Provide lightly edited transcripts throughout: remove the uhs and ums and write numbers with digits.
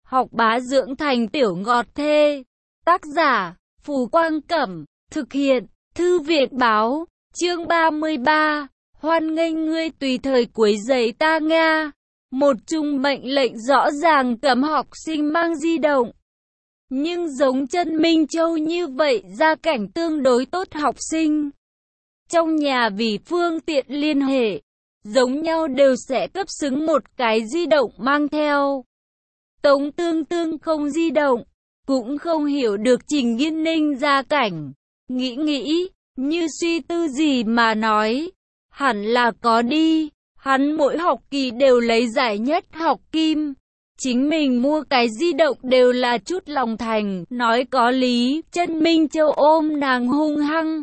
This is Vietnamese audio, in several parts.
học bá dưỡng thành tiểu ngọt thê. Tác giả, Phù Quang Cẩm, thực hiện, Thư viện Báo, chương 33, hoan nghênh ngươi tùy thời quấy rầy ta Nga. Một chung mệnh lệnh rõ ràng cấm học sinh mang di động. Nhưng giống Trần Minh Châu như vậy gia cảnh tương đối tốt học sinh trong nhà vì phương tiện liên hệ giống nhau đều sẽ cấp xứng một cái di động mang theo. Tống Tương Tương không di động, cũng không hiểu được Trình Nghiên Ninh gia cảnh, nghĩ, như suy tư gì mà nói, hẳn là có đi, hắn mỗi học kỳ đều lấy giải nhất học kim. Chính mình mua cái di động đều là chút lòng thành, nói có lý. Trần Minh Châu ôm nàng hung hăng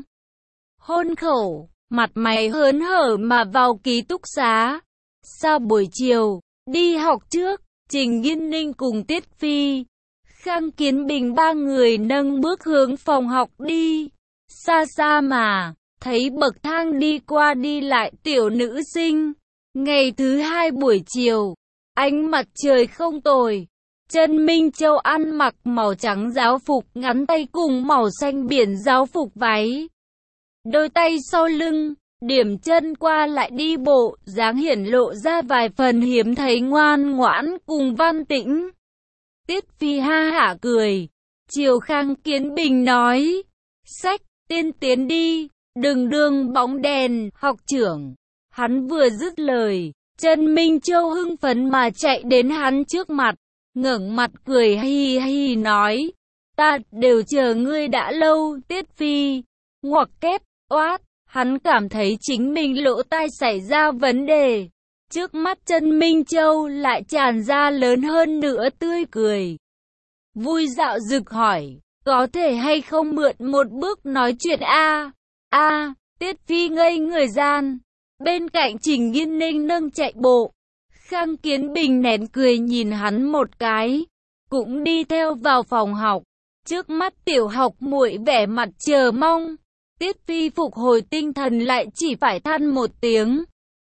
hôn khẩu, mặt mày hớn hở mà vào ký túc xá. Sau buổi chiều, đi học trước, Trình Nghiên Ninh cùng Tiết Phi, Khang Kiến Bình ba người nâng bước hướng phòng học đi. Xa xa mà, thấy bậc thang đi qua đi lại tiểu nữ sinh. Ngày thứ hai buổi chiều, ánh mặt trời không tồi. Trần Minh Châu ăn mặc màu trắng giáo phục ngắn tay cùng màu xanh biển giáo phục váy. Đôi tay sau lưng, điểm chân qua lại đi bộ, dáng hiển lộ ra vài phần hiếm thấy ngoan ngoãn cùng văn tĩnh. Tiết Phi ha hả cười, chiều Khang Kiến Bình nói, sách, tiến đi, đừng đường bóng đèn, học trưởng. Hắn vừa dứt lời, Trần Minh Châu hưng phấn mà chạy đến hắn trước mặt, ngẩng mặt cười hi hi nói, ta đều chờ ngươi đã lâu. Tiết Phi, ngoặc kép, oát, hắn cảm thấy chính mình lỗ tai xảy ra vấn đề. Trước mắt Trần Minh Châu lại tràn ra lớn hơn nữa tươi cười. Vui dạo rực hỏi, có thể hay không mượn một bước nói chuyện a? Tiết Phi ngây người gian. Bên cạnh Trình Nghiên Ninh nâng chạy bộ. Khang Kiến Bình nén cười nhìn hắn một cái, cũng đi theo vào phòng học. Trước mắt tiểu học muội vẻ mặt chờ mong. Tiết Phi phục hồi tinh thần lại chỉ phải than một tiếng.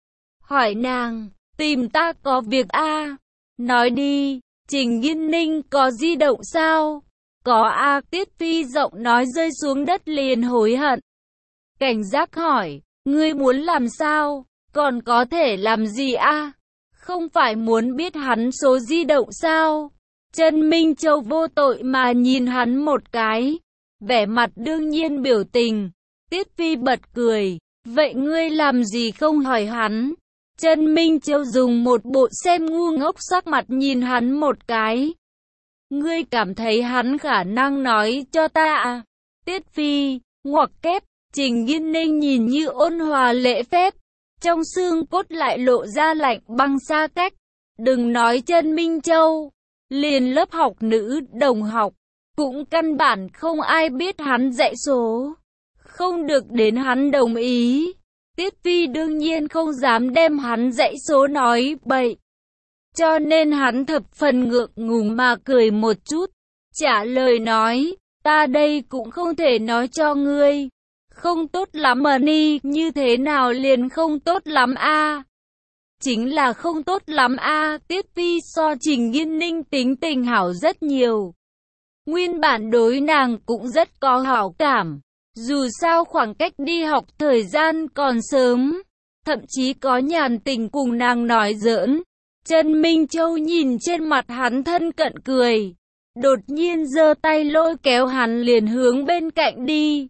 Hỏi nàng, tìm ta có việc a? Nói đi, Trình Nghiên Ninh có di động sao? Có a. Tiết Phi giọng nói rơi xuống đất liền hối hận. Cảnh giác hỏi, ngươi muốn làm sao? Còn có thể làm gì a? Không phải muốn biết hắn số di động sao? Trần Minh Châu vô tội mà nhìn hắn một cái, vẻ mặt đương nhiên biểu tình. Tiết Phi bật cười, vậy ngươi làm gì không hỏi hắn? Trần Minh Châu dùng một bộ xem ngu ngốc sắc mặt nhìn hắn một cái. Ngươi cảm thấy hắn khả năng nói cho ta à? Tiết Phi, ngoặc kép, Trình Nghiên Ninh nhìn như ôn hòa lễ phép, trong xương cốt lại lộ ra lạnh băng xa cách. Đừng nói Trần Minh Châu, liền lớp học nữ đồng học, cũng căn bản không ai biết hắn dạy số. Không được đến hắn đồng ý, Tiết Phi đương nhiên không dám đem hắn dạy số nói bậy. Cho nên hắn thập phần ngượng ngùng mà cười một chút, trả lời nói, ta đây cũng không thể nói cho ngươi. Không tốt lắm mà ni, như thế nào liền không tốt lắm a? Chính là không tốt lắm a. Tiết Phi so Trình Nghiên Ninh tính tình hảo rất nhiều. Nguyên bản đối nàng cũng rất có hảo cảm. Dù sao khoảng cách đi học thời gian còn sớm, thậm chí có nhàn tình cùng nàng nói giỡn. Trần Minh Châu nhìn trên mặt hắn thân cận cười, đột nhiên giơ tay lôi kéo hắn liền hướng bên cạnh đi.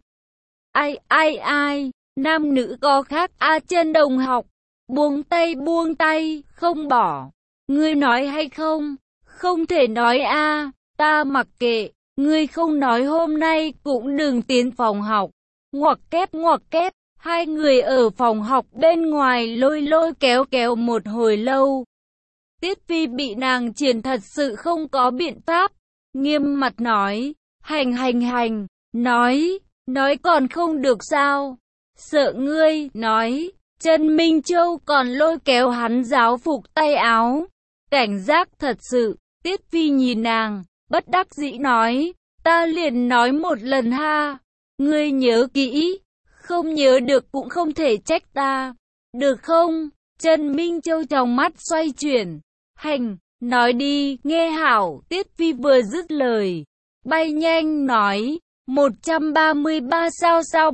Ai, nam nữ có khác a. Trần đồng học, buông tay, không bỏ. Ngươi nói hay không? Không thể nói a. Ta mặc kệ, ngươi không nói hôm nay cũng đừng tiến phòng học. Ngoặc kép, hai người ở phòng học bên ngoài lôi kéo một hồi lâu. Tiết Phi bị nàng triển thật sự không có biện pháp, nghiêm mặt nói, hành, nói còn không được sao? Sợ ngươi, nói. Trần Minh Châu còn lôi kéo hắn giáo phục tay áo. Cảnh giác thật sự. Tiết Phi nhìn nàng, bất đắc dĩ nói, ta liền nói một lần ha. Ngươi nhớ kỹ, không nhớ được cũng không thể trách ta. Được không? Trần Minh Châu trong mắt xoay chuyển. Hành, Nói đi, nghe hảo. Tiết Phi vừa dứt lời, bay nhanh nói, 133 sao sao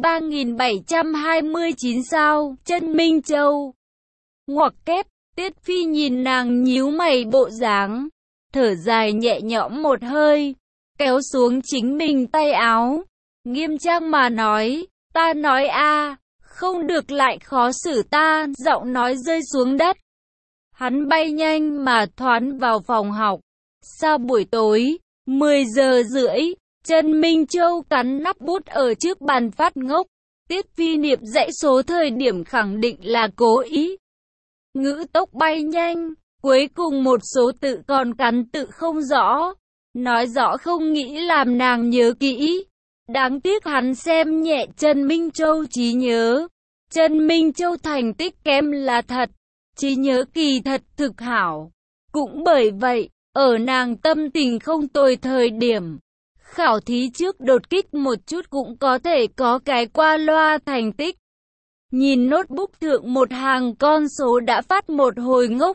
3729 sao, chân Minh Châu. Ngoặc kép, Tiết Phi nhìn nàng nhíu mày bộ dáng, thở dài nhẹ nhõm một hơi, kéo xuống chính mình tay áo, nghiêm trang mà nói, ta nói a, không được lại khó xử ta, giọng nói rơi xuống đất. Hắn bay nhanh mà thoán vào phòng học. Sau buổi tối, 10 giờ rưỡi, Trần Minh Châu cắn nắp bút ở trước bàn phát ngốc. Tiết Phi niệm dãy số thời điểm khẳng định là cố ý. Ngữ tốc bay nhanh, cuối cùng một số tự còn cắn tự không rõ. Nói rõ không nghĩ làm nàng nhớ kỹ. Đáng tiếc hắn xem nhẹ Trần Minh Châu trí nhớ. Trần Minh Châu thành tích kém là thật, trí nhớ kỳ thật thực hảo. Cũng bởi vậy, ở nàng tâm tình không tồi thời điểm, khảo thí trước đột kích một chút cũng có thể có cái qua loa thành tích. Nhìn notebook thượng một hàng con số đã phát một hồi ngốc.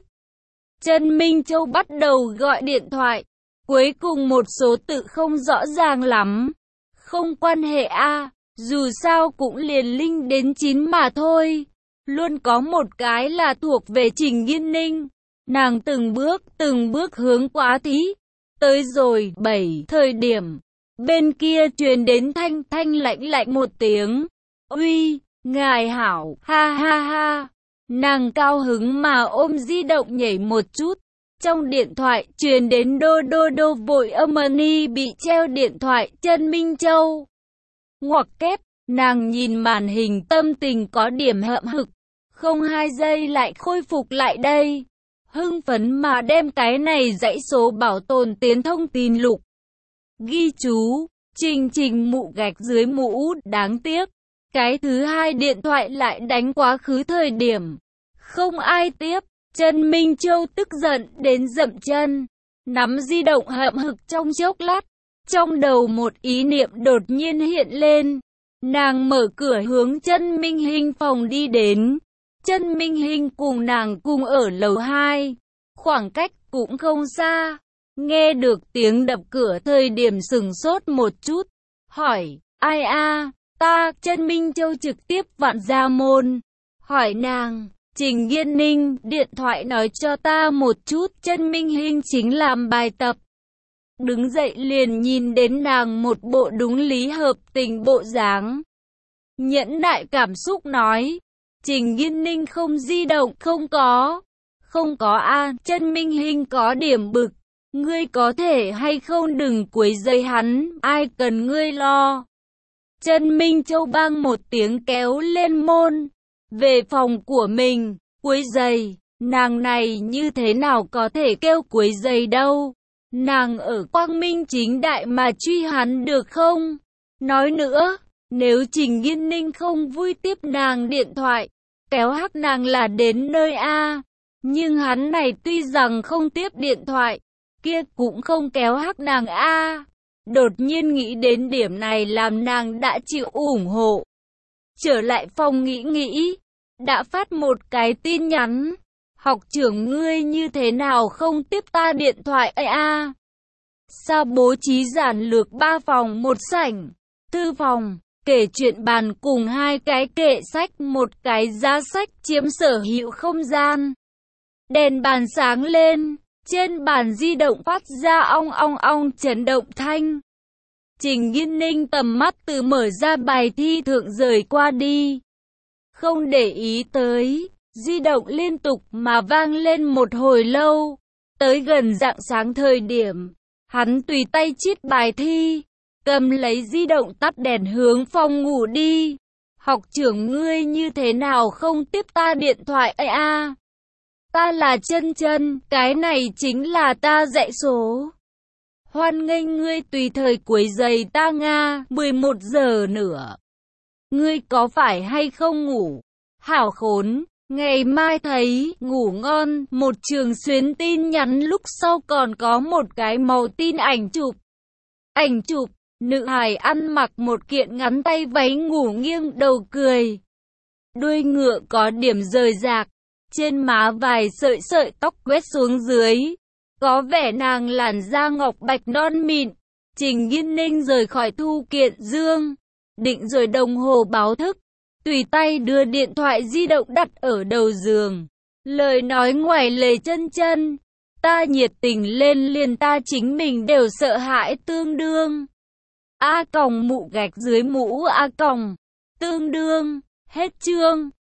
Trần Minh Châu bắt đầu gọi điện thoại, cuối cùng một số tự không rõ ràng lắm. Không quan hệ a, dù sao cũng liền linh đến 9 mà thôi. Luôn có một cái là thuộc về Trình Nghiên Ninh. Nàng từng bước hướng quá thí. Tới rồi 7 thời điểm, bên kia truyền đến thanh lạnh một tiếng. Uy, ngài hảo, ha ha ha. Nàng cao hứng mà ôm di động nhảy một chút. Trong điện thoại truyền đến đô vội Amani bị treo điện thoại Trần Minh Châu. Ngoặc kép, nàng nhìn màn hình tâm tình có điểm hậm hực. Không 2 giây lại khôi phục lại đây. Hưng phấn mà đem cái này dãy số bảo tồn tiến thông tin lục. Ghi chú, Trình mụ gạch dưới mũ, đáng tiếc. Cái thứ hai điện thoại lại đánh quá khứ thời điểm. Không ai tiếp. Trần Minh Châu tức giận đến dậm chân, nắm di động hậm hực trong chốc lát. Trong đầu một ý niệm đột nhiên hiện lên. Nàng mở cửa hướng Trần Minh Hinh phòng đi đến. Trần Minh Hinh cùng nàng cùng ở lầu 2. Khoảng cách cũng không xa. Nghe được tiếng đập cửa thời điểm sừng sốt một chút. Hỏi, ai a? Ta, Trần Minh Châu trực tiếp vặn ra môn. Hỏi nàng, Trình Nghiên Ninh, điện thoại nói cho ta một chút. Trần Minh Hinh chính làm bài tập. Đứng dậy liền nhìn đến nàng một bộ đúng lý hợp tình bộ dáng. Nhẫn nại cảm xúc nói, Trình Nghiên Ninh không di động, không có a. Trần Minh Hinh có điểm bực, ngươi có thể hay không đừng quấy rầy hắn, ai cần ngươi lo. Trần Minh Châu bang một tiếng kéo lên môn, về phòng của mình, quấy rầy, nàng này như thế nào có thể kêu quấy rầy đâu. Nàng ở quang minh chính đại mà truy hắn được không? Nói nữa, nếu Trình Nghiên Ninh không vui tiếp nàng điện thoại, kéo hắc nàng là đến nơi a. Nhưng hắn này tuy rằng không tiếp điện thoại, kia cũng không kéo hắc nàng a. Đột nhiên nghĩ đến điểm này làm nàng đã chịu ủng hộ. Trở lại phòng nghĩ, đã phát một cái tin nhắn. Học trưởng ngươi như thế nào không tiếp ta điện thoại ấy a? Sao bố trí giản lược 3 phòng 1 sảnh, thư phòng, kể chuyện bàn cùng 2 cái kệ sách, một cái giá sách chiếm sở hữu không gian. Đèn bàn sáng lên, trên bàn di động phát ra ong ong chấn động thanh. Trình Nghiên Ninh tầm mắt từ mở ra bài thi thượng rời qua đi. Không để ý tới, di động liên tục mà vang lên một hồi lâu. Tới gần rạng sáng thời điểm, hắn tùy tay chít bài thi, cầm lấy di động tắt đèn hướng phòng ngủ đi. Học trưởng ngươi như thế nào không tiếp ta điện thoại ấy a? Ta là Chân, cái này chính là ta dãy số. Hoan nghênh ngươi tùy thời quấy rầy ta nga, 11 giờ nữa. Ngươi có phải hay không ngủ? Hảo khốn, ngày mai thấy, ngủ ngon. Một trường xuyến tin nhắn lúc sau còn có một cái màu tin ảnh chụp. Ảnh chụp, nữ hài ăn mặc một kiện ngắn tay váy ngủ nghiêng đầu cười. Đuôi ngựa có điểm rời rạc, trên má vài sợi tóc quét xuống dưới. Có vẻ nàng làn da ngọc bạch non mịn. Trình Nghiên Ninh rời khỏi Thu Kiện Dương, định rồi đồng hồ báo thức, tùy tay đưa điện thoại di động đặt ở đầu giường. Lời nói ngoài lề chân chân, ta nhiệt tình lên liền ta chính mình đều sợ hãi tương đương. A còng mụ gạch dưới mũ A còng, tương đương, hết chương.